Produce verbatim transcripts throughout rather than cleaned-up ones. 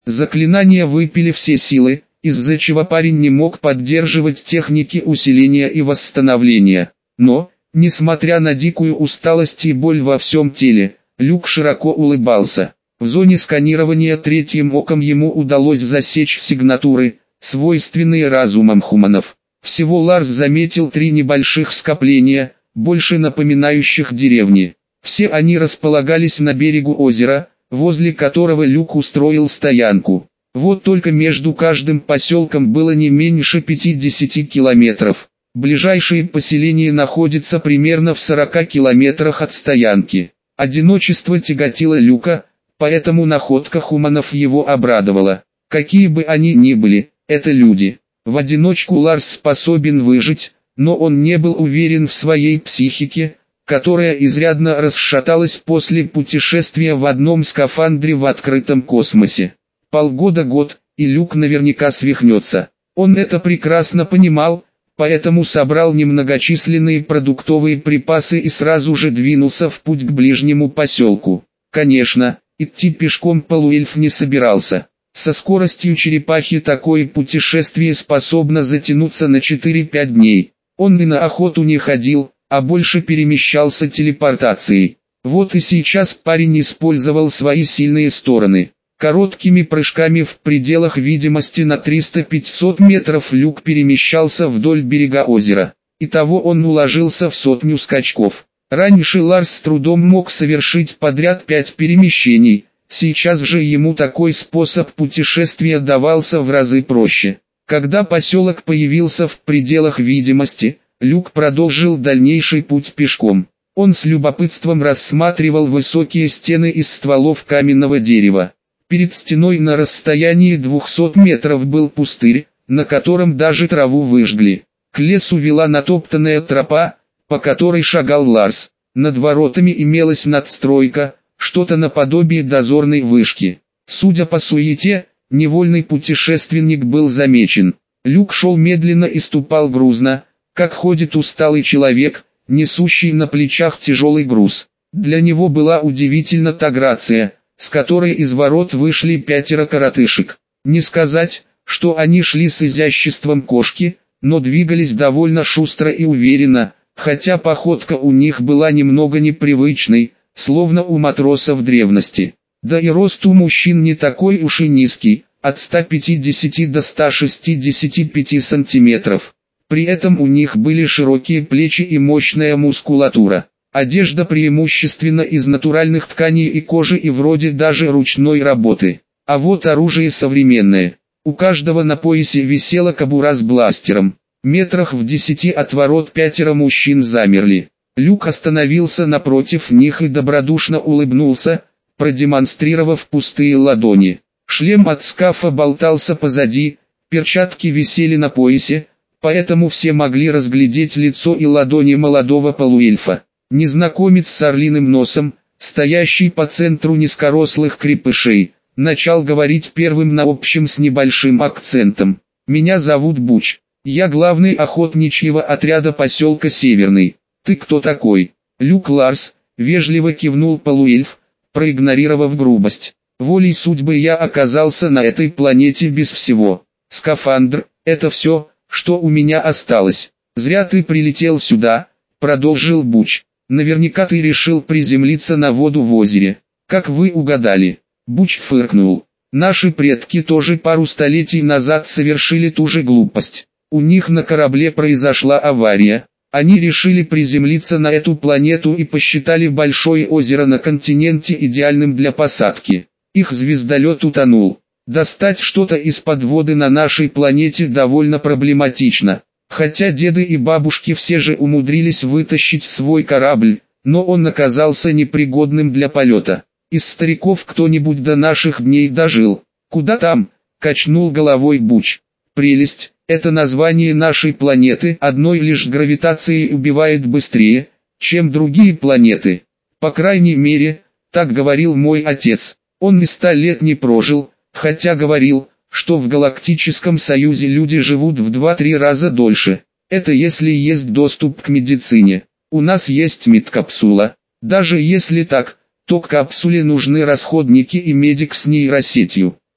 Заклинания выпили все силы, из-за чего парень не мог поддерживать техники усиления и восстановления. Но, несмотря на дикую усталость и боль во всем теле, Люк широко улыбался. В зоне сканирования третьим оком ему удалось засечь сигнатуры, свойственные разумам хуманов. Всего Ларс заметил три небольших скопления, больше напоминающих деревни. Все они располагались на берегу озера, возле которого Люк устроил стоянку. Вот только между каждым поселком было не меньше пятидесяти километров. Ближайшее поселение находится примерно в сорока километрах от стоянки. Одиночество тяготило Люка, поэтому находка хуманов его обрадовала. Какие бы они ни были, это люди. В одиночку Ларс способен выжить, но он не был уверен в своей психике, которая изрядно расшаталась после путешествия в одном скафандре в открытом космосе. Полгода-год, и Люк наверняка свихнется. Он это прекрасно понимал, поэтому собрал немногочисленные продуктовые припасы и сразу же двинулся в путь к ближнему поселку. Конечно, идти пешком полуэльф не собирался. Со скоростью черепахи такое путешествие способно затянуться на четыре-пять дней. Он и на охоту не ходил, а больше перемещался телепортацией. Вот и сейчас парень использовал свои сильные стороны. Короткими прыжками в пределах видимости на триста-пятьсот метров Люк перемещался вдоль берега озера. Итого он уложился в сотню скачков. Раньше Ларс с трудом мог совершить подряд пять перемещений, сейчас же ему такой способ путешествия давался в разы проще. Когда поселок появился в пределах видимости, Люк продолжил дальнейший путь пешком. Он с любопытством рассматривал высокие стены из стволов каменного дерева. Перед стеной на расстоянии двухсот метров был пустырь, на котором даже траву выжгли. К лесу вела натоптанная тропа, по которой шагал Ларс. Над воротами имелась надстройка, что-то наподобие дозорной вышки. Судя по суете, невольный путешественник был замечен. Люк шел медленно и ступал грузно, как ходит усталый человек, несущий на плечах тяжелый груз. Для него была удивительна та грация, с которой из ворот вышли пятеро коротышек. Не сказать, что они шли с изяществом кошки, но двигались довольно шустро и уверенно, хотя походка у них была немного непривычной, словно у матросов древности. Да и рост у мужчин не такой уж и низкий, от ста пятидесяти до ста шестидесяти пяти сантиметров. При этом у них были широкие плечи и мощная мускулатура. Одежда преимущественно из натуральных тканей и кожи и вроде даже ручной работы. А вот оружие современное. У каждого на поясе висела кобура с бластером. Метрах в десяти от ворот пятеро мужчин замерли. Люк остановился напротив них и добродушно улыбнулся, продемонстрировав пустые ладони. Шлем от скафа болтался позади, перчатки висели на поясе, поэтому все могли разглядеть лицо и ладони молодого полуэльфа. Незнакомец с орлиным носом, стоящий по центру низкорослых крепышей, начал говорить первым на общем с небольшим акцентом. «Меня зовут Буч. Я главный охотничьего отряда поселка Северный. Ты кто такой?» «Люк Ларс», — вежливо кивнул полуэльф, проигнорировав грубость. «Волей судьбы я оказался на этой планете без всего. Скафандр — это все, что у меня осталось. Зря ты прилетел сюда», — продолжил Буч. «Наверняка ты решил приземлиться на воду в озере. Как вы угадали?» Буч фыркнул. «Наши предки тоже пару столетий назад совершили ту же глупость. У них на корабле произошла авария. Они решили приземлиться на эту планету и посчитали большое озеро на континенте идеальным для посадки. Их звездолет утонул. Достать что-то из-под воды на нашей планете довольно проблематично. Хотя деды и бабушки все же умудрились вытащить свой корабль, но он оказался непригодным для полета. Из стариков кто-нибудь до наших дней дожил. Куда там?» — качнул головой Буч. «Прелесть, это название нашей планеты одной лишь гравитацией убивает быстрее, чем другие планеты. По крайней мере, так говорил мой отец. Он и ста лет не прожил, хотя говорил, что в Галактическом Союзе люди живут в два-три раза дольше. Это если есть доступ к медицине. У нас есть медкапсула. Даже если так, то к капсуле нужны расходники и медик с нейросетью.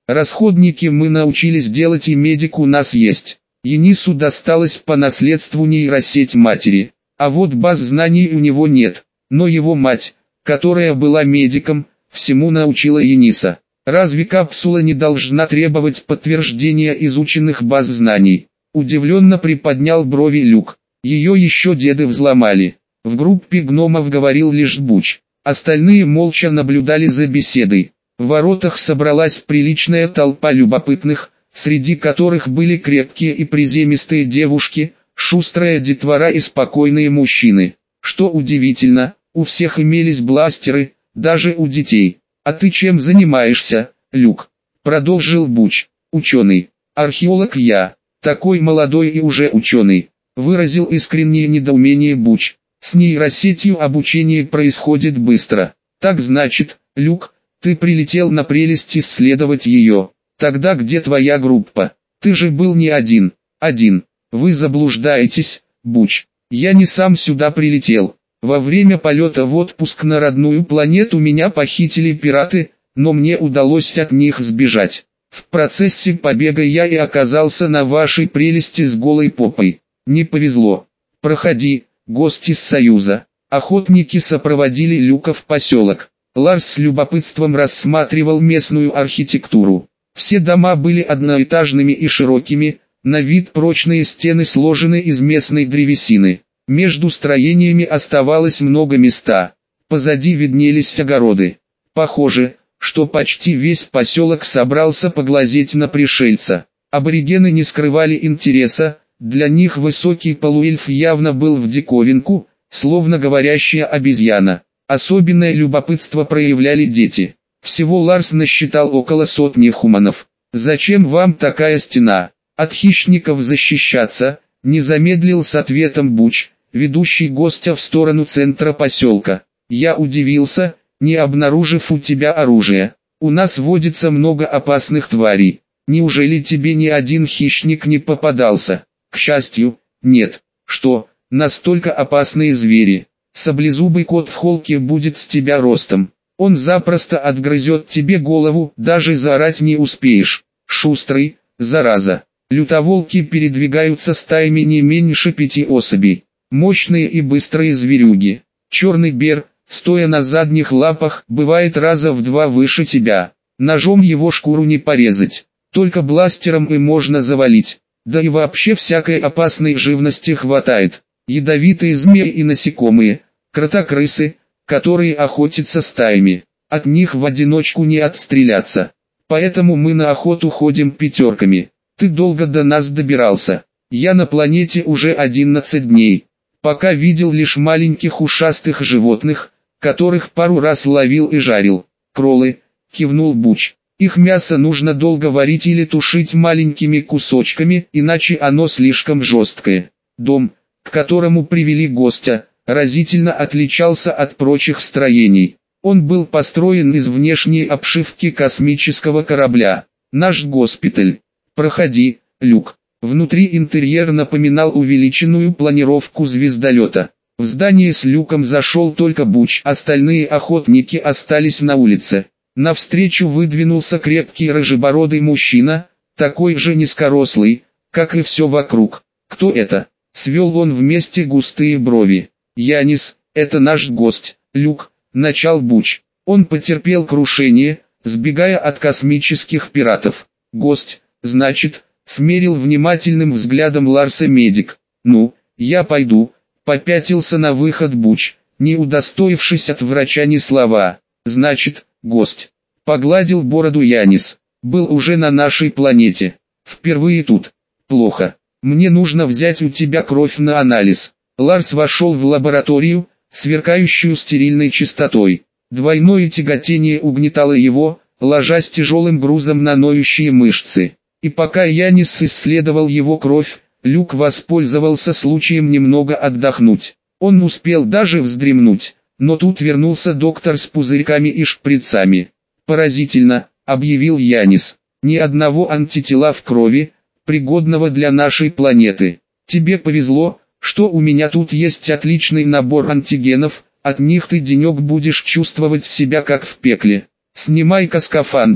Расходники мы научились делать, и медик у нас есть. Янису досталась по наследству нейросеть матери, а вот баз знаний у него нет. Но его мать, которая была медиком, всему научила Яниса. Разве капсула не должна требовать подтверждения изученных баз знаний? Удивленно приподнял брови Люк. Ее еще деды взломали. В группе гномов говорил лишь Буч. Остальные молча наблюдали за беседой. В воротах собралась приличная толпа любопытных, среди которых были крепкие и приземистые девушки, шустрая детвора и спокойные мужчины. Что удивительно, у всех имелись бластеры, даже у детей. «А ты чем занимаешься, Люк?» — продолжил Буч. «Ученый. Археолог я. Такой молодой и уже ученый», — выразил искреннее недоумение Буч. «С нейросетью обучение происходит быстро. Так значит, Люк, ты прилетел на прелесть исследовать ее. Тогда где твоя группа? Ты же был не один». «Один. Вы заблуждаетесь, Буч. Я не сам сюда прилетел. Во время полета в отпуск на родную планету меня похитили пираты, но мне удалось от них сбежать. В процессе побега я и оказался на вашей прелести с голой попой. Не повезло. Проходи, гость из Союза». Охотники сопроводили Люка в поселок. Ларс с любопытством рассматривал местную архитектуру. Все дома были одноэтажными и широкими, на вид прочные стены сложены из местной древесины. Между строениями оставалось много места. Позади виднелись огороды. Похоже, что почти весь поселок собрался поглазеть на пришельца. Аборигены не скрывали интереса, для них высокий полуэльф явно был в диковинку, словно говорящая обезьяна. Особенное любопытство проявляли дети. Всего Ларс насчитал около сотни хуманов. «Зачем вам такая стена? От хищников защищаться?» — не замедлил с ответом Буч, ведущий гостя в сторону центра поселка. «Я удивился, не обнаружив у тебя оружия. У нас водится много опасных тварей. Неужели тебе ни один хищник не попадался?» «К счастью, нет». «Что, настолько опасные звери? Саблезубый кот в холке будет с тебя ростом. Он запросто отгрызет тебе голову, даже заорать не успеешь. Шустрый, зараза. Лютоволки передвигаются стаями не меньше пяти особей. Мощные и быстрые зверюги. Черный бер, стоя на задних лапах, бывает раза в два выше тебя. Ножом его шкуру не порезать. Только бластером и можно завалить. Да и вообще всякой опасной живности хватает. Ядовитые змеи и насекомые, кротокрысы, которые охотятся стаями. От них в одиночку не отстреляться. Поэтому мы на охоту ходим пятерками. Ты долго до нас добирался. Я на планете уже одиннадцать дней. Пока видел лишь маленьких ушастых животных, которых пару раз ловил и жарил. Кроллы, кивнул Буч. Их мясо нужно долго варить или тушить маленькими кусочками, иначе оно слишком жесткое. Дом, к которому привели гостя, разительно отличался от прочих строений. Он был построен из внешней обшивки космического корабля. Наш госпиталь. Проходи, Люк. Внутри интерьер напоминал увеличенную планировку звездолета. В здание с Люком зашел только Буч, остальные охотники остались на улице. Навстречу выдвинулся крепкий рыжебородый мужчина, такой же низкорослый, как и все вокруг. «Кто это?» — свел он вместе густые брови. «Янис, это наш гость, Люк», — начал Буч. Он потерпел крушение, сбегая от космических пиратов. «Гость, значит», — смерил внимательным взглядом Ларса медик. «Ну, я пойду», — попятился на выход Буч, не удостоившись от врача ни слова. «Значит, гость», — погладил бороду Янис, — «был уже на нашей планете. Впервые тут. Плохо. Мне нужно взять у тебя кровь на анализ». Ларс вошел в лабораторию, сверкающую стерильной чистотой. Двойное тяготение угнетало его, ложась тяжелым грузом на ноющие мышцы. И пока Янис исследовал его кровь, Люк воспользовался случаем немного отдохнуть. Он успел даже вздремнуть, но тут вернулся доктор с пузырьками и шприцами. «Поразительно», — объявил Янис, — «ни одного антитела в крови, пригодного для нашей планеты. Тебе повезло, что у меня тут есть отличный набор антигенов, от них ты денек будешь чувствовать себя как в пекле. Снимай-ка скафандр».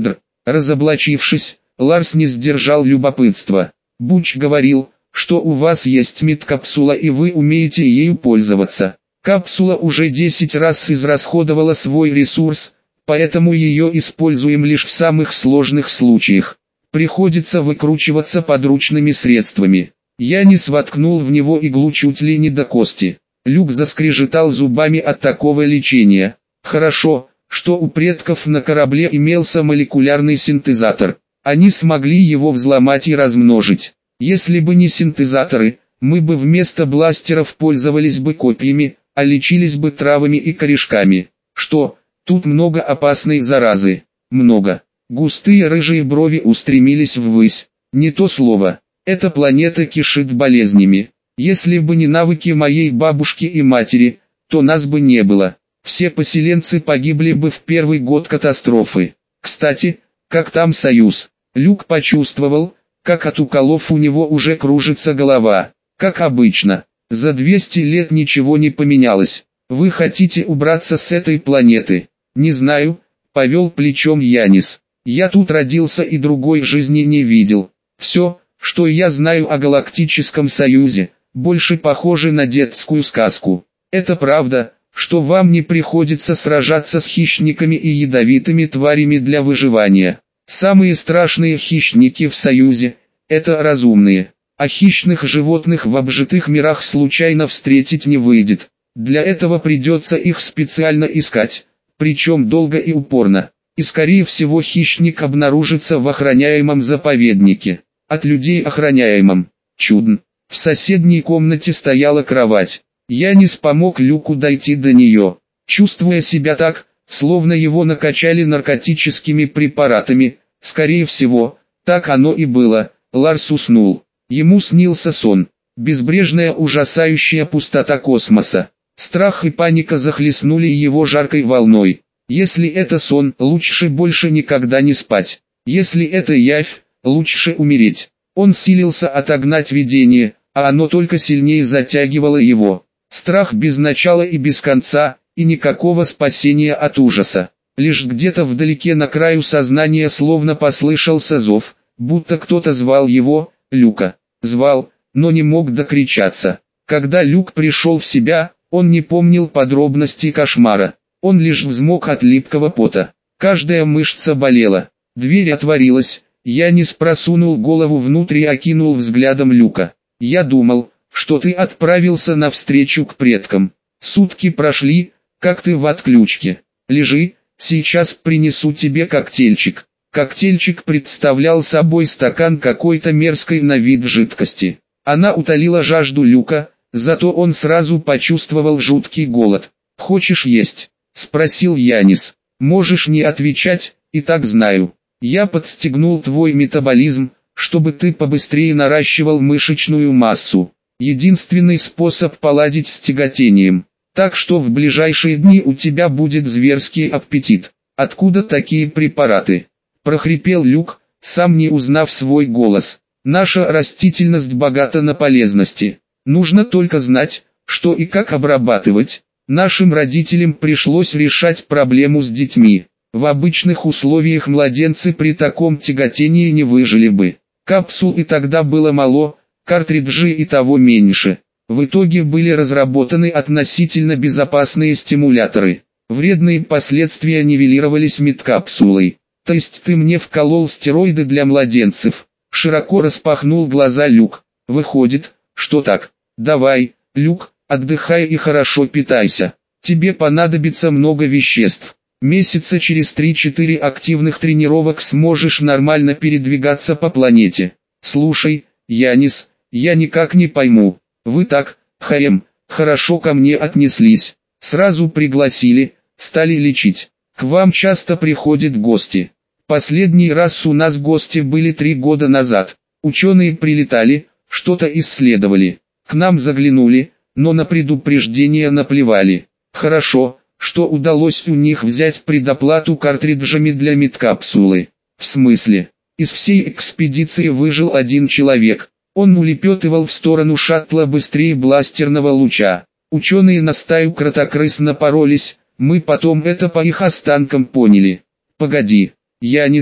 Разоблачившись, Ларс не сдержал любопытства. Буч говорил, что у вас есть медкапсула и вы умеете ею пользоваться. Капсула уже десять раз израсходовала свой ресурс, поэтому ее используем лишь в самых сложных случаях. Приходится выкручиваться подручными средствами. Янис воткнул в него иглу чуть ли не до кости. Люк заскрежетал зубами от такого лечения. Хорошо, что у предков на корабле имелся молекулярный синтезатор. Они смогли его взломать и размножить. Если бы не синтезаторы, мы бы вместо бластеров пользовались бы копьями, а лечились бы травами и корешками. Что, тут много опасной заразы? Много. Густые рыжие брови устремились ввысь. Не то слово. Эта планета кишит болезнями. Если бы не навыки моей бабушки и матери, то нас бы не было. Все поселенцы погибли бы в первый год катастрофы. Кстати, как там Союз? Люк почувствовал, как от уколов у него уже кружится голова. Как обычно, за двести лет ничего не поменялось. Вы хотите убраться с этой планеты? Не знаю, повел плечом Янис. Я тут родился и другой жизни не видел. Все, что я знаю о Галактическом Союзе, больше похоже на детскую сказку. Это правда, что вам не приходится сражаться с хищниками и ядовитыми тварями для выживания. Самые страшные хищники в Союзе – это разумные, а хищных животных в обжитых мирах случайно встретить не выйдет. Для этого придется их специально искать, причем долго и упорно. И скорее всего хищник обнаружится в охраняемом заповеднике. От людей охраняемом. Чудно. В соседней комнате стояла кровать. Янис помог Люку дойти до нее. Чувствуя себя так, словно его накачали наркотическими препаратами, скорее всего, так оно и было, Ларс уснул. Ему снился сон. Безбрежная ужасающая пустота космоса. Страх и паника захлестнули его жаркой волной. Если это сон, лучше больше никогда не спать. Если это явь, лучше умереть. Он силился отогнать видение, а оно только сильнее затягивало его. Страх без начала и без конца, и никакого спасения от ужаса. Лишь где-то вдалеке на краю сознания словно послышался зов, будто кто-то звал его, Люка. Звал, но не мог докричаться. Когда Люк пришел в себя, он не помнил подробностей кошмара. Он лишь взмок от липкого пота. Каждая мышца болела. Дверь отворилась. Янис просунул голову внутрь и окинул взглядом Люка. «Я думал, что ты отправился навстречу к предкам. Сутки прошли, как ты в отключке. Лежи, сейчас принесу тебе коктейльчик». Коктейльчик представлял собой стакан какой-то мерзкой на вид жидкости. Она утолила жажду Люка, зато он сразу почувствовал жуткий голод. «Хочешь есть?» — спросил Янис. «Можешь не отвечать, и так знаю. Я подстегнул твой метаболизм, чтобы ты побыстрее наращивал мышечную массу. Единственный способ поладить с тяготением. Так что в ближайшие дни у тебя будет зверский аппетит. Откуда такие препараты?» Прохрипел Люк, сам не узнав свой голос. «Наша растительность богата на полезности. Нужно только знать, что и как обрабатывать. Нашим родителям пришлось решать проблему с детьми. В обычных условиях младенцы при таком тяготении не выжили бы. Капсул и тогда было мало, картриджи и того меньше. В итоге были разработаны относительно безопасные стимуляторы. Вредные последствия нивелировались медкапсулой. То есть ты мне вколол стероиды для младенцев?» Широко распахнул глаза Люк. «Выходит, что так. Давай, Люк, отдыхай и хорошо питайся. Тебе понадобится много веществ. Месяца через три-четыре активных тренировок сможешь нормально передвигаться по планете. Слушай, Янис, я никак не пойму. Вы так, хэм, хорошо ко мне отнеслись. Сразу пригласили, стали лечить. К вам часто приходят гости. Последний раз у нас гости были три года назад. Ученые прилетали, что-то исследовали. К нам заглянули, но на предупреждение наплевали. Хорошо, что удалось у них взять предоплату картриджами для медкапсулы. В смысле? Из всей экспедиции выжил один человек. Он улепетывал в сторону шаттла быстрее бластерного луча. Ученые на стаю кротокрыс напоролись, мы потом это по их останкам поняли. Погоди, Янис,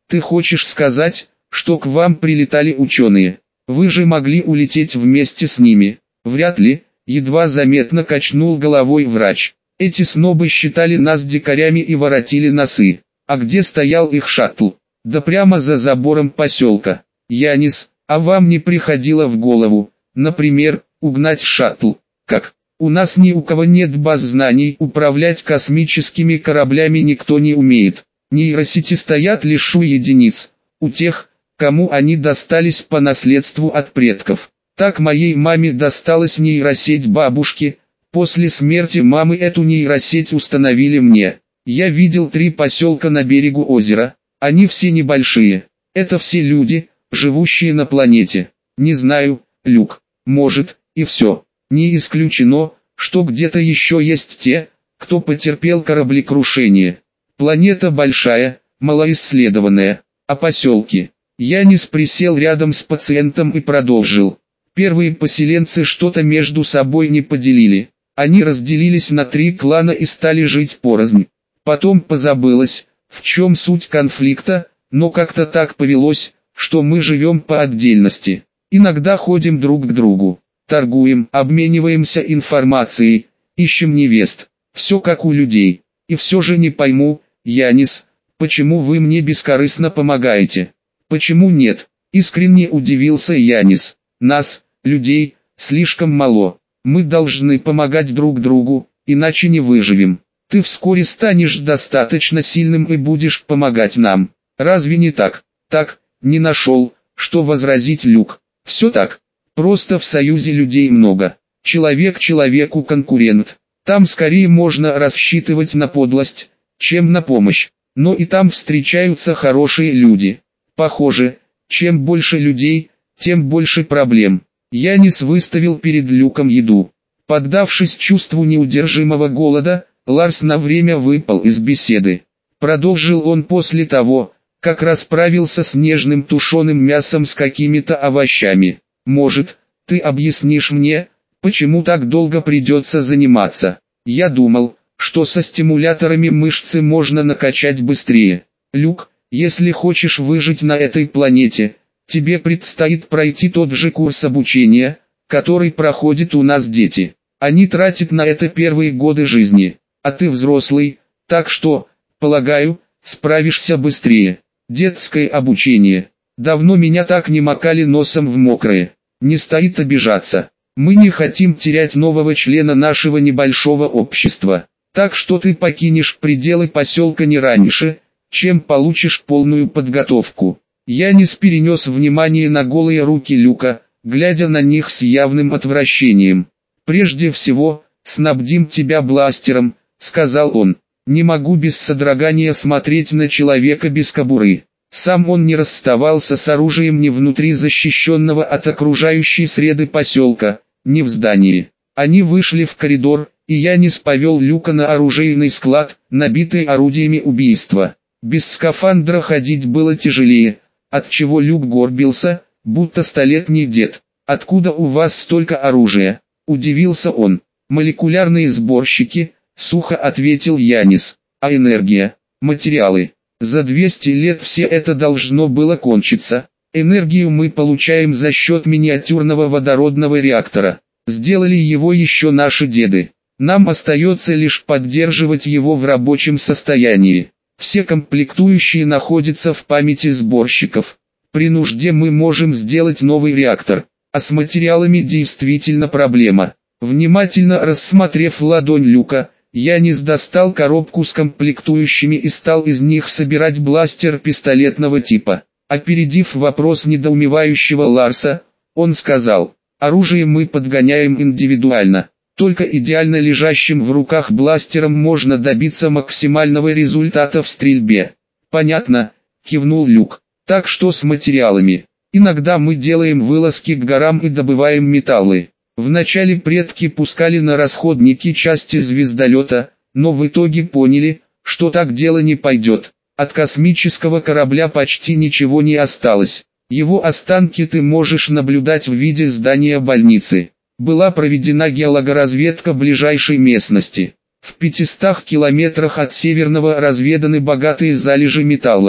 Ты хочешь сказать, что к вам прилетали ученые? Вы же могли улететь вместе с ними. Вряд ли, едва заметно качнул головой врач. Эти снобы считали нас дикарями и воротили носы. А где стоял их шаттл? Да прямо за забором поселка. Янис, а вам не приходило в голову, например, угнать шаттл? Как? У нас ни у кого нет баз знаний, управлять космическими кораблями никто не умеет. Нейросети стоят лишь у единиц, у тех, кому они достались по наследству от предков. Так моей маме досталась нейросеть бабушки, после смерти мамы эту нейросеть установили мне. Я видел три поселка на берегу озера, они все небольшие, это все люди, живущие на планете. Не знаю, Люк, может, и все. Не исключено, что где-то еще есть те, кто потерпел кораблекрушение. Планета большая, малоисследованная, а поселки... Янис присел рядом с пациентом и продолжил. Первые поселенцы что-то между собой не поделили. Они разделились на три клана и стали жить порознь. Потом позабылось, в чем суть конфликта, но как-то так повелось, что мы живем по отдельности. Иногда ходим друг к другу, торгуем, обмениваемся информацией, ищем невест. Все как у людей. И все же не пойму, Янис, почему вы мне бескорыстно помогаете? Почему нет? Искренне удивился Янис. Нас, людей, слишком мало. Мы должны помогать друг другу, иначе не выживем. Ты вскоре станешь достаточно сильным и будешь помогать нам. Разве не так? Так, не нашел, что возразить Люк. Все так. Просто в союзе людей много. Человек человеку конкурент. Там скорее можно рассчитывать на подлость, чем на помощь. Но и там встречаются хорошие люди. Похоже, чем больше людей, тем больше проблем. Янис выставил перед Люком еду. Поддавшись чувству неудержимого голода, Ларс на время выпал из беседы. Продолжил он после того, как расправился с нежным тушеным мясом с какими-то овощами. Может, ты объяснишь мне, почему так долго придется заниматься? Я думал, что со стимуляторами мышцы можно накачать быстрее. Люк, если хочешь выжить на этой планете, тебе предстоит пройти тот же курс обучения, который проходят у нас дети. Они тратят на это первые годы жизни, а ты взрослый, так что, полагаю, справишься быстрее. Детское обучение. Давно меня так не макали носом в мокрое. Не стоит обижаться. Мы не хотим терять нового члена нашего небольшого общества. Так что ты покинешь пределы поселка не раньше, чем получишь полную подготовку. Янис перенес внимание на голые руки Люка, глядя на них с явным отвращением. «Прежде всего, снабдим тебя бластером», — сказал он. «Не могу без содрогания смотреть на человека без кобуры». Сам он не расставался с оружием ни внутри защищенного от окружающей среды поселка, ни в здании. Они вышли в коридор, и Янис повел Люка на оружейный склад, набитый орудиями убийства. Без скафандра ходить было тяжелее, отчего Люк горбился, будто столетний дед. «Откуда у вас столько оружия?» – удивился он. «Молекулярные сборщики», – сухо ответил Янис. «А энергия? Материалы? За двести лет все это должно было кончиться. Энергию мы получаем за счет миниатюрного водородного реактора. Сделали его еще наши деды. Нам остается лишь поддерживать его в рабочем состоянии. Все комплектующие находятся в памяти сборщиков. При нужде мы можем сделать новый реактор. А с материалами действительно проблема». Внимательно рассмотрев ладонь Люка, Янис достал коробку с комплектующими и стал из них собирать бластер пистолетного типа. Опередив вопрос недоумевающего Ларса, он сказал: «Оружие мы подгоняем индивидуально. Только идеально лежащим в руках бластером можно добиться максимального результата в стрельбе». «Понятно», — кивнул Люк. «Так что с материалами? Иногда мы делаем вылазки к горам и добываем металлы. Вначале предки пускали на расходники части звездолета, но в итоге поняли, что так дело не пойдет. От космического корабля почти ничего не осталось. Его останки ты можешь наблюдать в виде здания больницы. Была проведена геологоразведка ближайшей местности. В пятистах километрах от Северного разведаны богатые залежи металлов.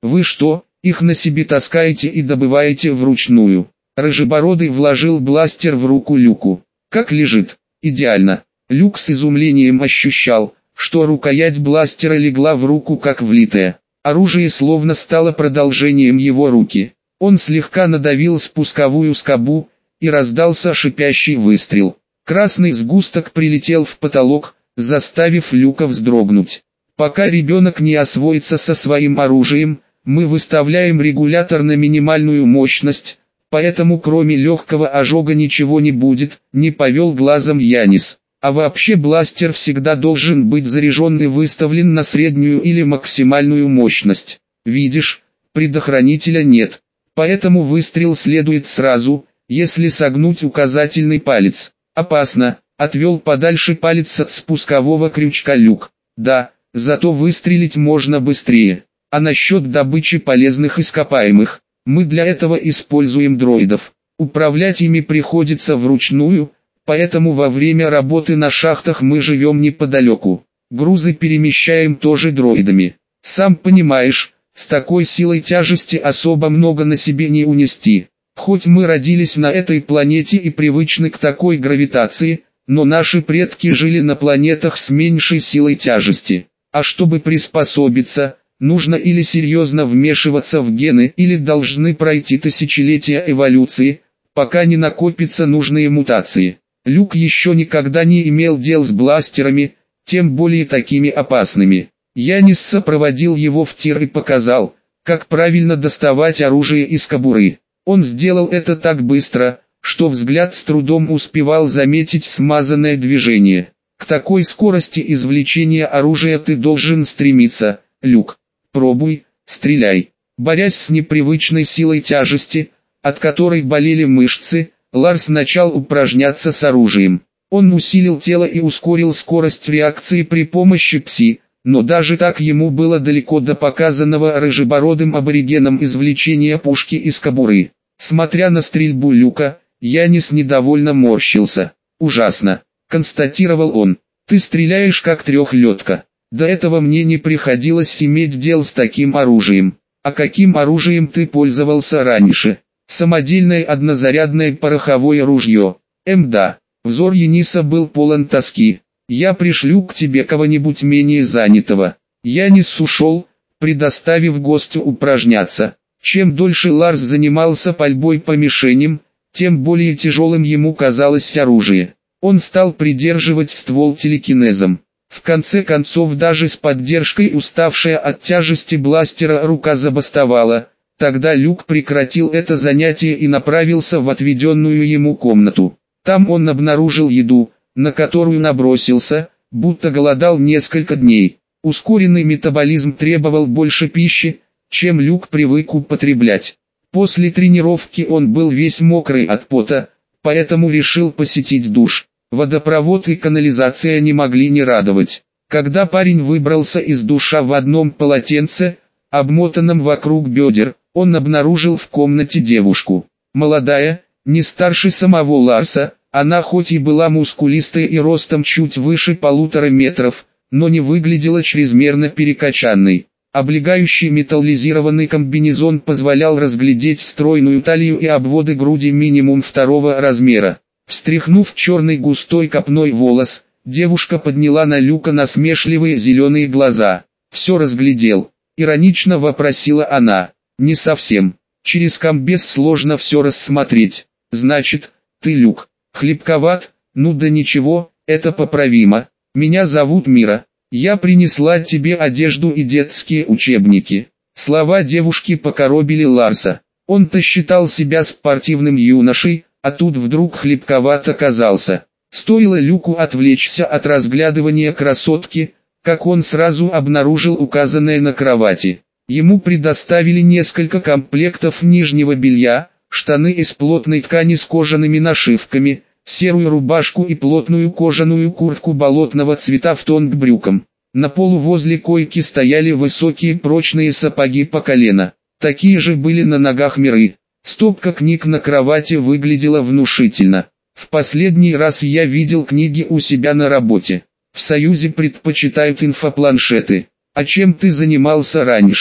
Вы что, их на себе таскаете и добываете вручную? Рыжебородый вложил бластер в руку Люку. Как лежит? Идеально. Люк с изумлением ощущал, что рукоять бластера легла в руку как влитая. Оружие словно стало продолжением его руки. Он слегка надавил спусковую скобу, и раздался шипящий выстрел. Красный сгусток прилетел в потолок, заставив Люка вздрогнуть. Пока ребенок не освоится со своим оружием, мы выставляем регулятор на минимальную мощность, поэтому кроме легкого ожога ничего не будет, не повел глазом Янис. А вообще бластер всегда должен быть заряжен и выставлен на среднюю или максимальную мощность. Видишь, предохранителя нет. Поэтому выстрел следует сразу, если согнуть указательный палец. Опасно, отвел подальше палец от спускового крючка Люк. Да, зато выстрелить можно быстрее. А насчет добычи полезных ископаемых, мы для этого используем дроидов. Управлять ими приходится вручную, поэтому во время работы на шахтах мы живем неподалеку. Грузы перемещаем тоже дроидами. Сам понимаешь, с такой силой тяжести особо много на себе не унести. Хоть мы родились на этой планете и привычны к такой гравитации, но наши предки жили на планетах с меньшей силой тяжести. А чтобы приспособиться, нужно или серьезно вмешиваться в гены, или должны пройти тысячелетия эволюции, пока не накопятся нужные мутации. Люк еще никогда не имел дел с бластерами, тем более такими опасными. Янис сопроводил его в тир и показал, как правильно доставать оружие из кобуры. Он сделал это так быстро, что взгляд с трудом успевал заметить смазанное движение. К такой скорости извлечения оружия ты должен стремиться, Люк. Пробуй, стреляй. Борясь с непривычной силой тяжести, от которой болели мышцы, Ларс начал упражняться с оружием. Он усилил тело и ускорил скорость реакции при помощи пси, но даже так ему было далеко до показанного рыжебородым аборигеном извлечения пушки из кобуры. Смотря на стрельбу Люка, Янис недовольно морщился. «Ужасно», — констатировал он. «Ты стреляешь как трехлетка. До этого мне не приходилось иметь дел с таким оружием. А каким оружием ты пользовался раньше?» «Самодельное однозарядное пороховое ружье». «Эм да». Взор Яниса был полон тоски. «Я пришлю к тебе кого-нибудь менее занятого». Янис ушел, предоставив гостю упражняться. Чем дольше Ларс занимался пальбой по мишеням, тем более тяжелым ему казалось оружие. Он стал придерживать ствол телекинезом. В конце концов даже с поддержкой уставшая от тяжести бластера рука забастовала. Тогда Люк прекратил это занятие и направился в отведенную ему комнату. Там он обнаружил еду, на которую набросился, будто голодал несколько дней. Ускоренный метаболизм требовал больше пищи, чем Люк привык употреблять. После тренировки он был весь мокрый от пота, поэтому решил посетить душ. Водопровод и канализация не могли не радовать. Когда парень выбрался из душа в одном полотенце, обмотанном вокруг бедер, он обнаружил в комнате девушку. Молодая, не старше самого Ларса, она хоть и была мускулистой и ростом чуть выше полутора метров, но не выглядела чрезмерно перекачанной. Облегающий металлизированный комбинезон позволял разглядеть стройную талию и обводы груди минимум второго размера. Встряхнув черный густой копной волос, девушка подняла на Люка насмешливые зеленые глаза. «Все разглядел?» — иронично вопросила она. «Не совсем. Через комбез сложно все рассмотреть. Значит, ты Люк. Хлипковат? Ну да ничего, это поправимо. Меня зовут Мира. Я принесла тебе одежду и детские учебники». Слова девушки покоробили Ларса. Он-то считал себя спортивным юношей, а тут вдруг хлипковат оказался. Стоило Люку отвлечься от разглядывания красотки, как он сразу обнаружил указанное на кровати. Ему предоставили несколько комплектов нижнего белья, штаны из плотной ткани с кожаными нашивками, серую рубашку и плотную кожаную куртку болотного цвета в тон к брюкам. На полу возле койки стояли высокие прочные сапоги по колено. Такие же были на ногах Миры. Стопка книг на кровати выглядела внушительно. «В последний раз я видел книги у себя на работе. В Союзе предпочитают инфопланшеты. А чем ты занимался раньше?»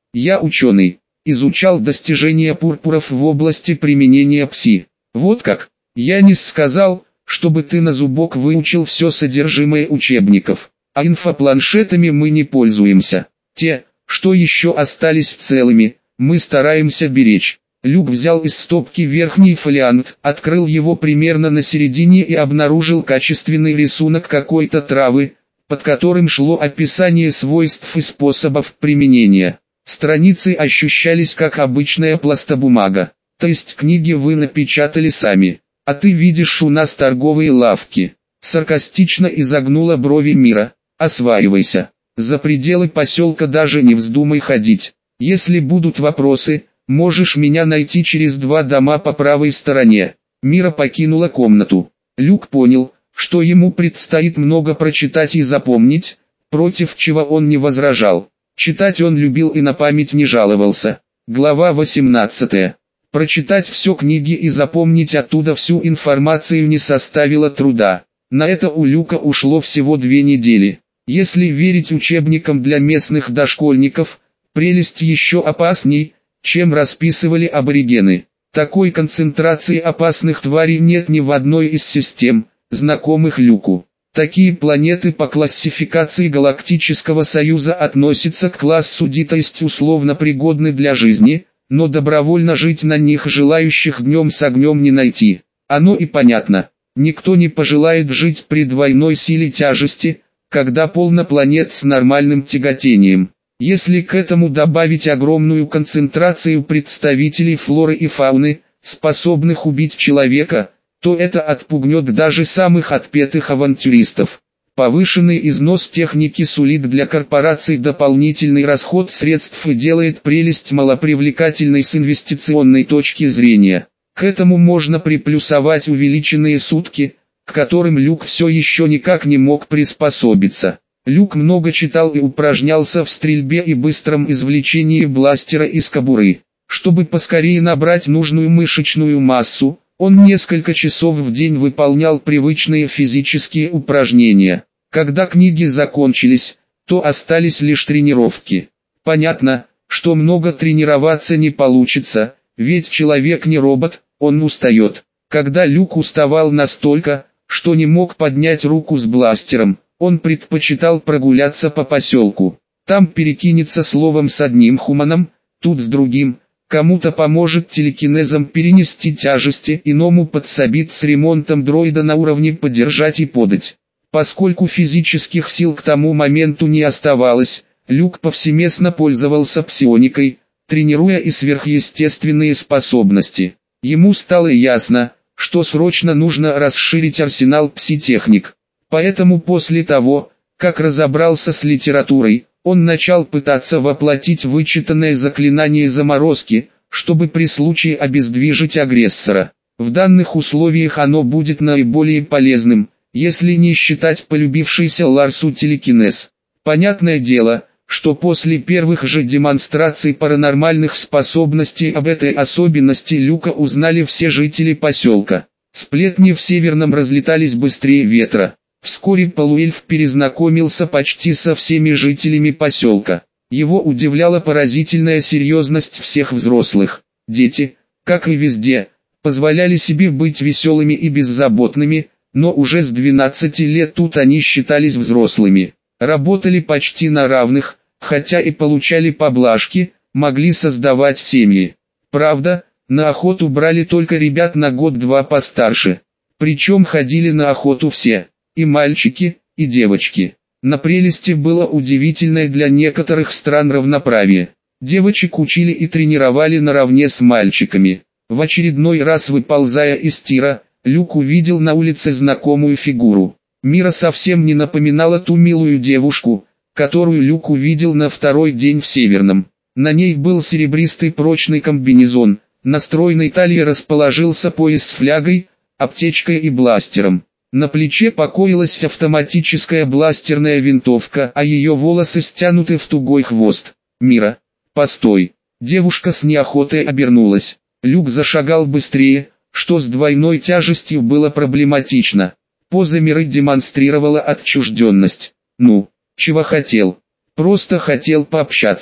Я ученый. Изучал достижения пурпуров в области применения пси. Вот как. Я не сказал, чтобы ты на зубок выучил все содержимое учебников. А инфопланшетами мы не пользуемся. Те, что еще остались целыми, мы стараемся беречь. Люк взял из стопки верхний фолиант, открыл его примерно на середине и обнаружил качественный рисунок какой-то травы, под которым шло описание свойств и способов применения. Страницы ощущались как обычная пластобумага. То есть книги вы напечатали сами. А ты видишь у нас торговые лавки. Саркастично изогнула брови Мира. Осваивайся. За пределы поселка даже не вздумай ходить. Если будут вопросы, можешь меня найти через два дома по правой стороне. Мира покинула комнату. Люк понял, что ему предстоит много прочитать и запомнить, против чего он не возражал. Читать он любил и на память не жаловался. Глава восемнадцатая. Прочитать все книги и запомнить оттуда всю информацию не составило труда. На это у Люка ушло всего две недели. Если верить учебникам для местных дошкольников, прелесть еще опасней, чем расписывали аборигены. Такой концентрации опасных тварей нет ни в одной из систем, знакомых Люку. Такие планеты по классификации Галактического Союза относятся к классу Ди, то есть условно пригодны для жизни, но добровольно жить на них желающих днем с огнем не найти. Оно и понятно. Никто не пожелает жить при двойной силе тяжести, когда полно планет с нормальным тяготением. Если к этому добавить огромную концентрацию представителей флоры и фауны, способных убить человека, то это отпугнет даже самых отпетых авантюристов. Повышенный износ техники сулит для корпораций дополнительный расход средств и делает прелесть малопривлекательной с инвестиционной точки зрения. К этому можно приплюсовать увеличенные сутки, к которым Люк все еще никак не мог приспособиться. Люк много читал и упражнялся в стрельбе и быстром извлечении бластера из кобуры. Чтобы поскорее набрать нужную мышечную массу, он несколько часов в день выполнял привычные физические упражнения. Когда книги закончились, то остались лишь тренировки. Понятно, что много тренироваться не получится, ведь человек не робот, он устает. Когда Люк уставал настолько, что не мог поднять руку с бластером, он предпочитал прогуляться по поселку. Там перекинется словом с одним хуманом, тут с другим. Кому-то поможет телекинезом перенести тяжести, иному подсобит с ремонтом дроида на уровне подержать и подать. Поскольку физических сил к тому моменту не оставалось, Люк повсеместно пользовался псионикой, тренируя и сверхъестественные способности. Ему стало ясно, что срочно нужно расширить арсенал пси-техник. Поэтому после того, как разобрался с литературой, он начал пытаться воплотить вычитанное заклинание заморозки, чтобы при случае обездвижить агрессора. В данных условиях оно будет наиболее полезным, если не считать полюбившийся Ларсу телекинез. Понятное дело, что после первых же демонстраций паранормальных способностей об этой особенности Люка узнали все жители поселка. Сплетни в Северном разлетались быстрее ветра. Вскоре Полуэльф перезнакомился почти со всеми жителями поселка. Его удивляла поразительная серьезность всех взрослых. Дети, как и везде, позволяли себе быть веселыми и беззаботными, но уже с двенадцати лет тут они считались взрослыми. Работали почти на равных, хотя и получали поблажки, могли создавать семьи. Правда, на охоту брали только ребят на год-два постарше. Причем ходили на охоту все. И мальчики, и девочки. На прелести было удивительное для некоторых стран равноправие. Девочек учили и тренировали наравне с мальчиками. В очередной раз выползая из тира, Люк увидел на улице знакомую фигуру. Мира совсем не напоминала ту милую девушку, которую Люк увидел на второй день в Северном. На ней был серебристый прочный комбинезон, на стройной талии расположился пояс с флягой, аптечкой и бластером. На плече покоилась автоматическая бластерная винтовка, а ее волосы стянуты в тугой хвост. «Мира, постой!» Девушка с неохотой обернулась. Люк зашагал быстрее, что с двойной тяжестью было проблематично. Поза Миры демонстрировала отчужденность. «Ну, чего хотел?» «Просто хотел пообщаться».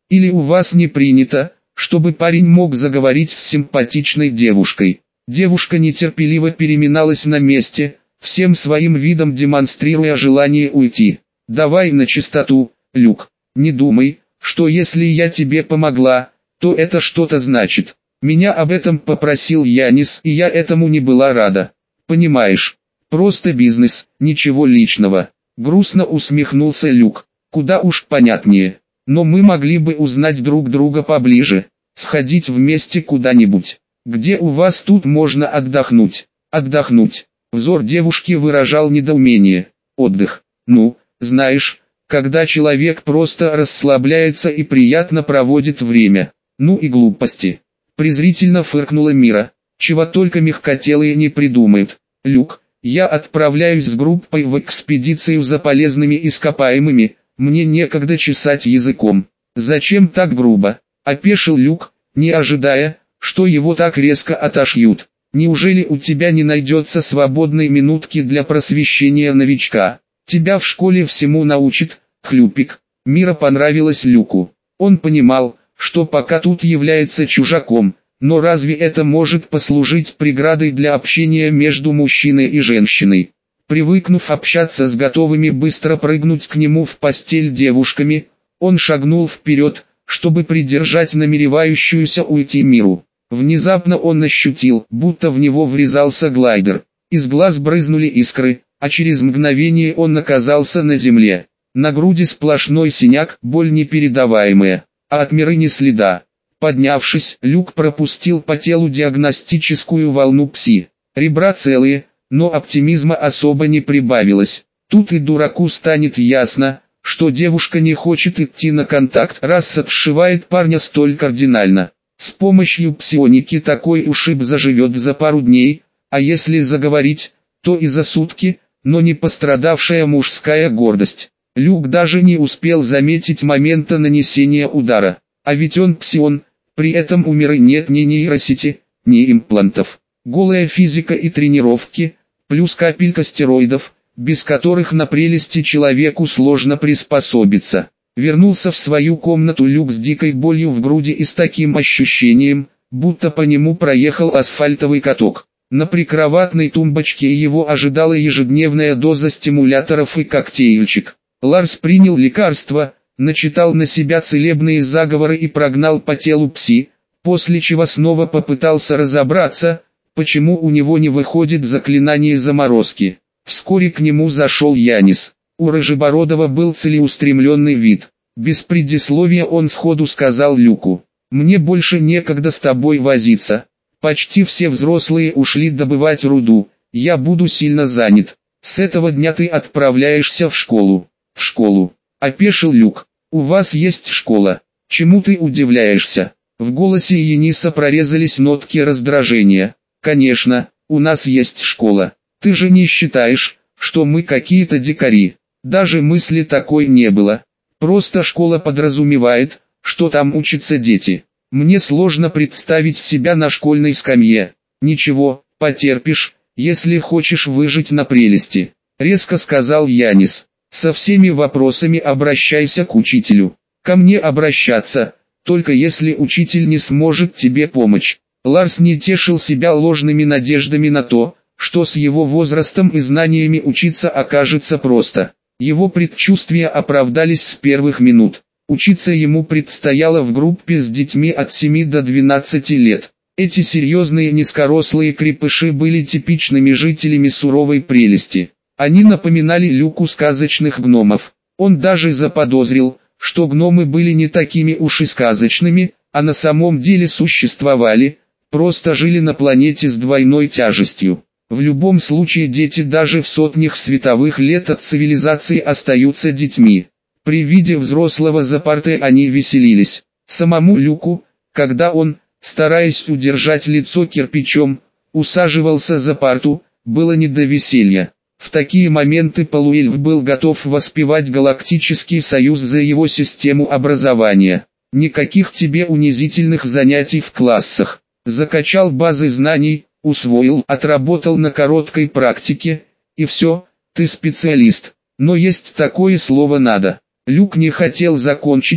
Или у вас не принято, чтобы парень мог заговорить с симпатичной девушкой? Девушка нетерпеливо переминалась на месте, всем своим видом демонстрируя желание уйти. «Давай на чистоту, Люк, не думай, что если я тебе помогла, то это что-то значит. Меня об этом попросил Янис, и я этому не была рада. Понимаешь, просто бизнес, ничего личного». Грустно усмехнулся Люк. «Куда уж понятнее. Но мы могли бы узнать друг друга поближе, сходить вместе куда-нибудь. Где у вас тут можно отдохнуть?» «Отдохнуть?» Взор девушки выражал недоумение. «Отдых. Ну, знаешь, когда человек просто расслабляется и приятно проводит время. Ну и глупости». Презрительно фыркнула Мира. «Чего только мягкотелые не придумают. Люк, я отправляюсь с группой в экспедицию за полезными ископаемыми, мне некогда чесать языком». «Зачем так грубо?» – опешил Люк, не ожидая, что его так резко отошьют. «Неужели у тебя не найдется свободной минутки для просвещения новичка? Тебя в школе всему научит, хлюпик». Мира понравилась Люку. Он понимал, что пока тут является чужаком, но разве это может послужить преградой для общения между мужчиной и женщиной? Привыкнув общаться с готовыми быстро прыгнуть к нему в постель девушками, он шагнул вперед, чтобы придержать намеревающуюся уйти Миру. Внезапно он ощутил, будто в него врезался глайдер. Из глаз брызнули искры, а через мгновение он оказался на земле. На груди сплошной синяк, боль непередаваемая, а от Миры ни следа. Поднявшись, Люк пропустил по телу диагностическую волну пси. Ребра целые, но оптимизма особо не прибавилось. Тут и дураку станет ясно, что девушка не хочет идти на контакт, раз отшивает парня столь кардинально. С помощью псионики такой ушиб заживет за пару дней, а если заговорить, то и за сутки, но не пострадавшая мужская гордость. Люк даже не успел заметить момента нанесения удара. А ведь он псион, при этом у Миры нет ни нейросети, ни имплантов. Голая физика и тренировки, плюс капелька стероидов, без которых на прелести человеку сложно приспособиться. Вернулся в свою комнату Люк с дикой болью в груди и с таким ощущением, будто по нему проехал асфальтовый каток. На прикроватной тумбочке его ожидала ежедневная доза стимуляторов и коктейльчик. Ларс принял лекарство, начитал на себя целебные заговоры и прогнал по телу пси, после чего снова попытался разобраться, почему у него не выходит заклинание заморозки. Вскоре к нему зашел Янис. У Рыжебородова был целеустремленный вид. Без предисловия он сходу сказал Люку: «Мне больше некогда с тобой возиться. Почти все взрослые ушли добывать руду, я буду сильно занят. С этого дня ты отправляешься в школу». «В школу?» – опешил Люк. «У вас есть школа. Чему ты удивляешься?» В голосе Яниса прорезались нотки раздражения. «Конечно, у нас есть школа. Ты же не считаешь, что мы какие-то дикари?» Даже мысли такой не было. Просто школа подразумевает, что там учатся дети. Мне сложно представить себя на школьной скамье. «Ничего, потерпишь, если хочешь выжить на прелести», — резко сказал Янис. «Со всеми вопросами обращайся к учителю. Ко мне обращаться, только если учитель не сможет тебе помочь». Ларс не тешил себя ложными надеждами на то, что с его возрастом и знаниями учиться окажется просто. Его предчувствия оправдались с первых минут. Учиться ему предстояло в группе с детьми от семи до двенадцати лет. Эти серьезные низкорослые крепыши были типичными жителями суровой прелести. Они напоминали Люку сказочных гномов. Он даже заподозрил, что гномы были не такими уж и сказочными, а на самом деле существовали, просто жили на планете с двойной тяжестью. В любом случае дети даже в сотнях световых лет от цивилизации остаются детьми. При виде взрослого за партой они веселились. Самому Люку, когда он, стараясь удержать лицо кирпичом, усаживался за парту, было не до веселья. В такие моменты Палуэльф был готов воспевать Галактический Союз за его систему образования. Никаких тебе унизительных занятий в классах. Закачал базы знаний, усвоил, отработал на короткой практике, и все, ты специалист. Но есть такое слово «надо». Люк не хотел закончить,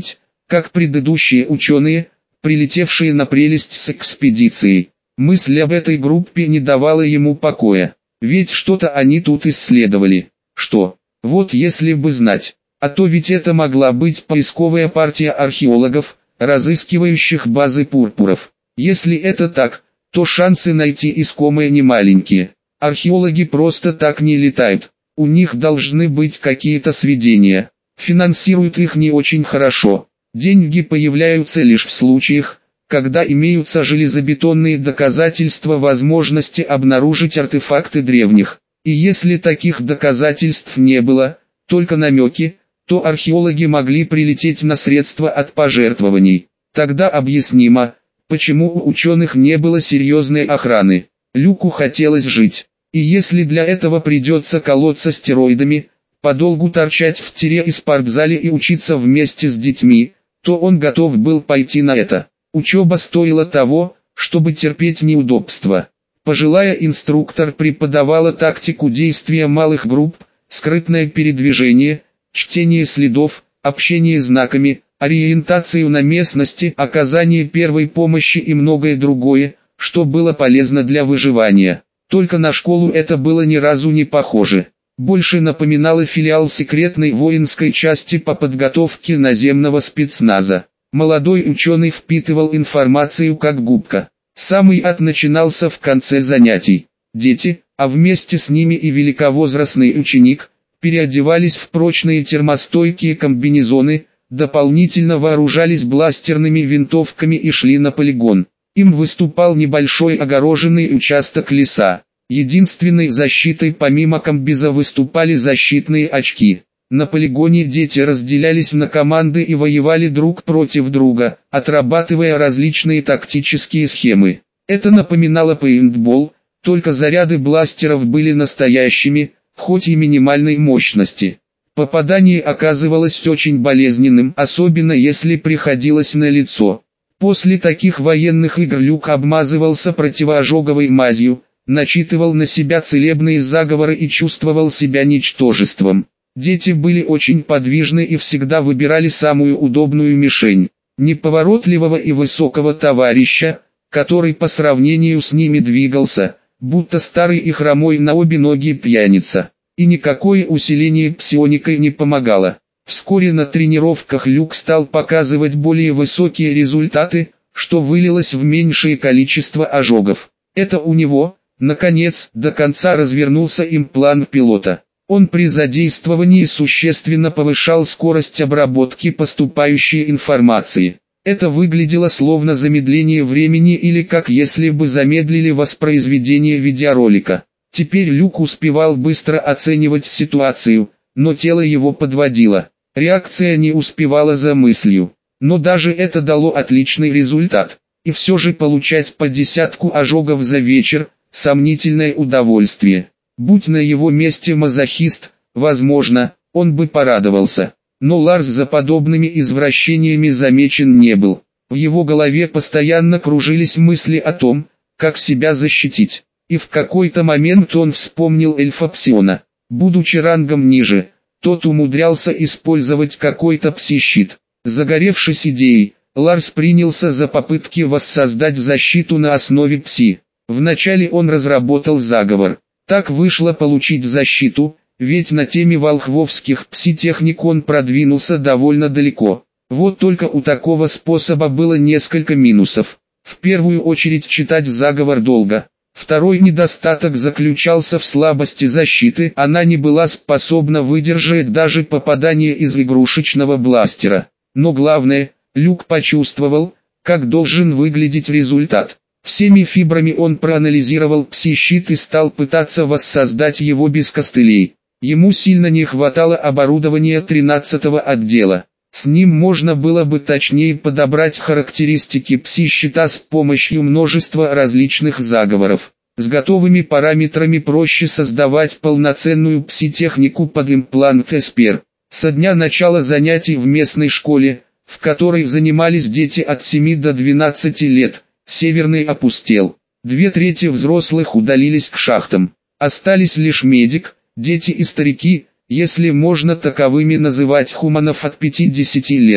как предыдущие ученые, прилетевшие на прелесть с экспедицией. Мысль об этой группе не давала ему покоя. Ведь что-то они тут исследовали. Что? Вот если бы знать. А то ведь это могла быть поисковая партия археологов, разыскивающих базы пурпуров. Если это так, то шансы найти искомое немаленькие. Археологи просто так не летают. У них должны быть какие-то сведения. Финансируют их не очень хорошо. Деньги появляются лишь в случаях, когда имеются железобетонные доказательства возможности обнаружить артефакты древних. И если таких доказательств не было, только намеки, то археологи могли прилететь на средства от пожертвований. Тогда объяснимо, почему у ученых не было серьезной охраны. Люку хотелось жить. И если для этого придется колоться стероидами, подолгу торчать в тире и спортзале и учиться вместе с детьми, то он готов был пойти на это. Учеба стоила того, чтобы терпеть неудобства. Пожилая инструктор преподавала тактику действия малых групп, скрытное передвижение, чтение следов, общение знаками, ориентацию на местности, оказание первой помощи и многое другое, что было полезно для выживания. Только на школу это было ни разу не похоже. Больше напоминало филиал секретной воинской части по подготовке наземного спецназа. Молодой ученый впитывал информацию как губка. Самый ад начинался в конце занятий. Дети, а вместе с ними и великовозрастный ученик, переодевались в прочные термостойкие комбинезоны, дополнительно вооружались бластерными винтовками и шли на полигон. Им выступал небольшой огороженный участок леса. Единственной защитой помимо комбеза выступали защитные очки. На полигоне дети разделялись на команды и воевали друг против друга, отрабатывая различные тактические схемы. Это напоминало пейнтбол, только заряды бластеров были настоящими, хоть и минимальной мощности. Попадание оказывалось очень болезненным, особенно если приходилось на лицо. После таких военных игр Люк обмазывался противоожоговой мазью, начитывал на себя целебные заговоры и чувствовал себя ничтожеством. Дети были очень подвижны и всегда выбирали самую удобную мишень. Неповоротливого и высокого товарища, который по сравнению с ними двигался, будто старый и хромой на обе ноги пьяница. И никакое усиление псионикой не помогало. Вскоре на тренировках Люк стал показывать более высокие результаты, что вылилось в меньшее количество ожогов. Это у него, наконец, до конца развернулся имплант пилота. Он при задействовании существенно повышал скорость обработки поступающей информации. Это выглядело словно замедление времени или как если бы замедлили воспроизведение видеоролика. Теперь Люк успевал быстро оценивать ситуацию, но тело его подводило. Реакция не успевала за мыслью. Но даже это дало отличный результат. И все же получать по десятку ожогов за вечер – сомнительное удовольствие. Будь на его месте мазохист, возможно, он бы порадовался. Но Ларс за подобными извращениями замечен не был. В его голове постоянно кружились мысли о том, как себя защитить. И в какой-то момент он вспомнил эльфа Псиона. Будучи рангом ниже, тот умудрялся использовать какой-то пси-щит. Загоревшись идеей, Ларс принялся за попытки воссоздать защиту на основе пси. Вначале он разработал заговор. Так вышло получить защиту, ведь на теме волхвовских пси-техник он продвинулся довольно далеко. Вот только у такого способа было несколько минусов. В первую очередь читать заговор долго. Второй недостаток заключался в слабости защиты, она не была способна выдержать даже попадание из игрушечного бластера. Но главное, Люк почувствовал, как должен выглядеть результат. Всеми фибрами он проанализировал пси-щит и стал пытаться воссоздать его без костылей. Ему сильно не хватало оборудования тринадцатого отдела. С ним можно было бы точнее подобрать характеристики пси-щита с помощью множества различных заговоров. С готовыми параметрами проще создавать полноценную пси-технику под имплант Эспер. Со дня начала занятий в местной школе, в которой занимались дети от семи до двенадцати лет, Северный опустел. Две трети взрослых удалились к шахтам. Остались лишь медик, дети и старики, если можно таковыми называть хуманов от пятидесяти лет.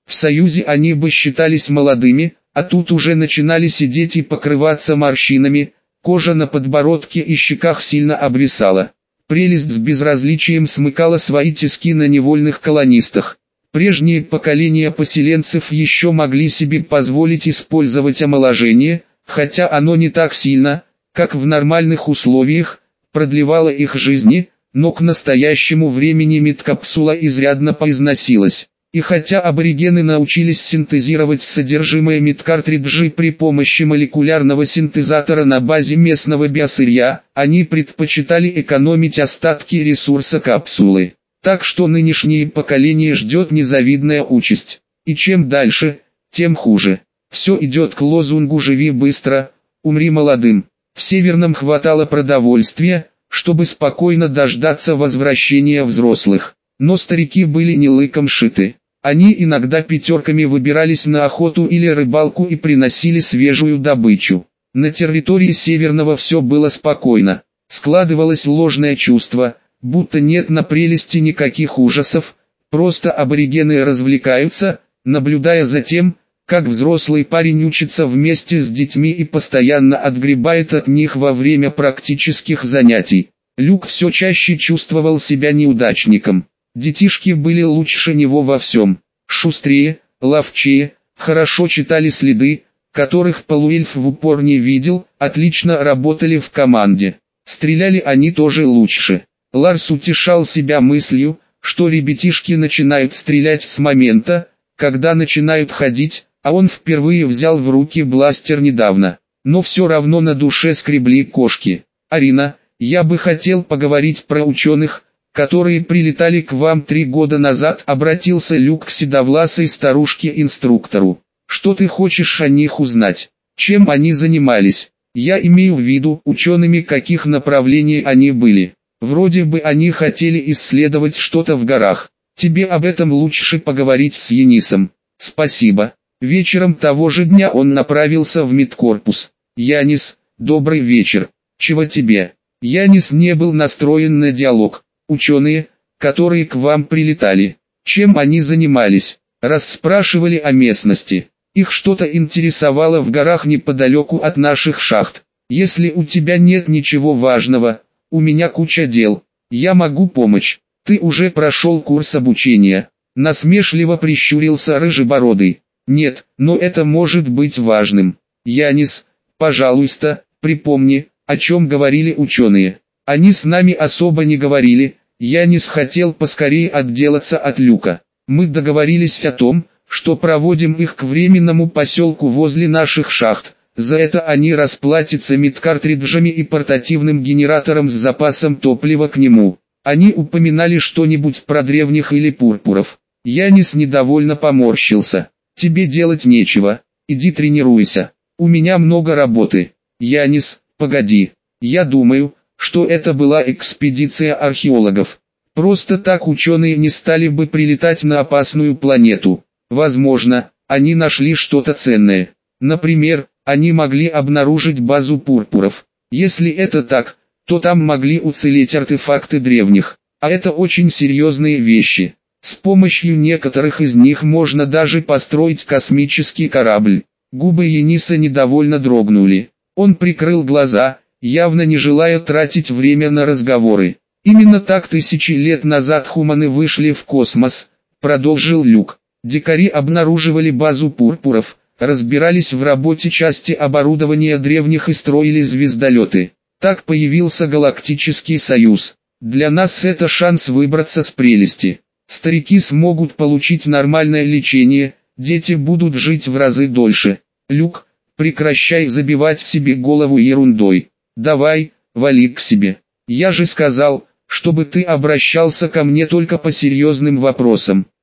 В Союзе они бы считались молодыми, а тут уже начинали сидеть и покрываться морщинами, кожа на подбородке и щеках сильно обвисала. Прелесть с безразличием смыкала свои тиски на невольных колонистах. Прежние поколения поселенцев еще могли себе позволить использовать омоложение, хотя оно не так сильно, как в нормальных условиях, продлевало их жизни, но к настоящему времени медкапсула изрядно поизносилась. И хотя аборигены научились синтезировать содержимое медкартриджей при помощи молекулярного синтезатора на базе местного биосырья, они предпочитали экономить остатки ресурса капсулы. Так что нынешнее поколение ждет незавидная участь. И чем дальше, тем хуже. Все идет к лозунгу «Живи быстро, умри молодым». В Северном хватало продовольствия, чтобы спокойно дождаться возвращения взрослых. Но старики были не лыком шиты. Они иногда пятерками выбирались на охоту или рыбалку и приносили свежую добычу. На территории Северного все было спокойно. Складывалось ложное чувство, будто нет на прелести никаких ужасов, просто аборигены развлекаются, наблюдая за тем, как взрослый парень учится вместе с детьми и постоянно отгребает от них во время практических занятий. Люк все чаще чувствовал себя неудачником. Детишки были лучше него во всем. Шустрее, ловчее, хорошо читали следы, которых полуэльф в упор не видел, отлично работали в команде. Стреляли они тоже лучше. Ларс утешал себя мыслью, что ребятишки начинают стрелять с момента, когда начинают ходить, а он впервые взял в руки бластер недавно. Но все равно на душе скребли кошки. «Арина, я бы хотел поговорить про ученых, которые прилетали к вам три года назад», обратился Люк к седовласой старушке-инструктору. «Что ты хочешь о них узнать? Чем они занимались? Я имею в виду, учеными каких направлений они были. Вроде бы они хотели исследовать что-то в горах. Тебе об этом лучше поговорить с Янисом». «Спасибо». Вечером того же дня он направился в медкорпус. «Янис, добрый вечер. Чего тебе?» Янис не был настроен на диалог. «Ученые, которые к вам прилетали, чем они занимались?» Расспрашивали о местности. Их что-то интересовало в горах неподалеку от наших шахт. «Если у тебя нет ничего важного, у меня куча дел. Я могу помочь. Ты уже прошел курс обучения». Насмешливо прищурился Рыжебородый. «Нет, но это может быть важным. Янис, пожалуйста, припомни, о чем говорили ученые». «Они с нами особо не говорили». Янис хотел поскорее отделаться от Люка. «Мы договорились о том, что проводим их к временному поселку возле наших шахт. За это они расплатятся медкартриджами и портативным генератором с запасом топлива к нему». Они упоминали что-нибудь про древних или пурпуров. Янис недовольно поморщился. «Тебе делать нечего, иди тренируйся. У меня много работы». «Янис, погоди. Я думаю, что это была экспедиция археологов. Просто так ученые не стали бы прилетать на опасную планету. Возможно, они нашли что-то ценное. Например, они могли обнаружить базу пурпуров. Если это так, то там могли уцелеть артефакты древних. А это очень серьезные вещи. С помощью некоторых из них можно даже построить космический корабль». Губы Яниса недовольно дрогнули. Он прикрыл глаза, явно не желая тратить время на разговоры. «Именно так тысячи лет назад хуманы вышли в космос», продолжил Люк. «Дикари обнаруживали базу пурпуров, разбирались в работе части оборудования древних и строили звездолеты. Так появился Галактический Союз. Для нас это шанс выбраться с прелести. Старики смогут получить нормальное лечение, дети будут жить в разы дольше. Люк, прекращай забивать себе голову ерундой. Давай, вали к себе. Я же сказал, чтобы ты обращался ко мне только по серьезным вопросам».